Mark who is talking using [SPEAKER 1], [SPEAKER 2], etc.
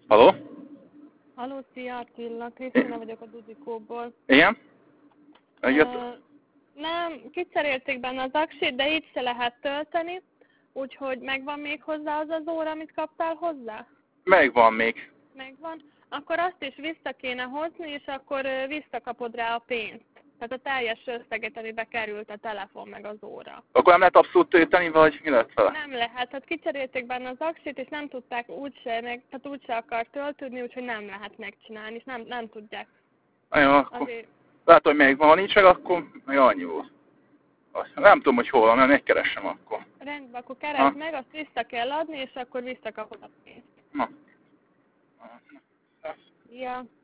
[SPEAKER 1] Haló?
[SPEAKER 2] Halló, szia, Attila, Krisztina vagyok a Dudikóból.
[SPEAKER 1] Igen?
[SPEAKER 2] Nem, kicserélték benne az aksit, de így se lehet tölteni, úgyhogy megvan még hozzá az az óra, amit kaptál hozzá?
[SPEAKER 1] Megvan még.
[SPEAKER 2] Megvan? Akkor azt is vissza kéne hozni, és akkor visszakapod rá a pénzt. Tehát a teljes összeget, amibe került a telefon meg az óra.
[SPEAKER 1] Akkor nem lehet abszolút tölteni, vagy mi lett vele?
[SPEAKER 2] Nem lehet, hát kicserélték benne az aksit, és nem tudták úgyse akar töltődni, úgyhogy nem lehet megcsinálni, és nem tudják.
[SPEAKER 1] Jó, akkor
[SPEAKER 2] Azért...
[SPEAKER 1] lehet, hogy még van, nincs meg, akkor meg annyi volt. Nem tudom, hogy hol van, mert megkeressem akkor.
[SPEAKER 2] Rendben, akkor keresd meg, azt vissza kell adni, és akkor visszakapod a pénzt.
[SPEAKER 1] Na.
[SPEAKER 2] Ja.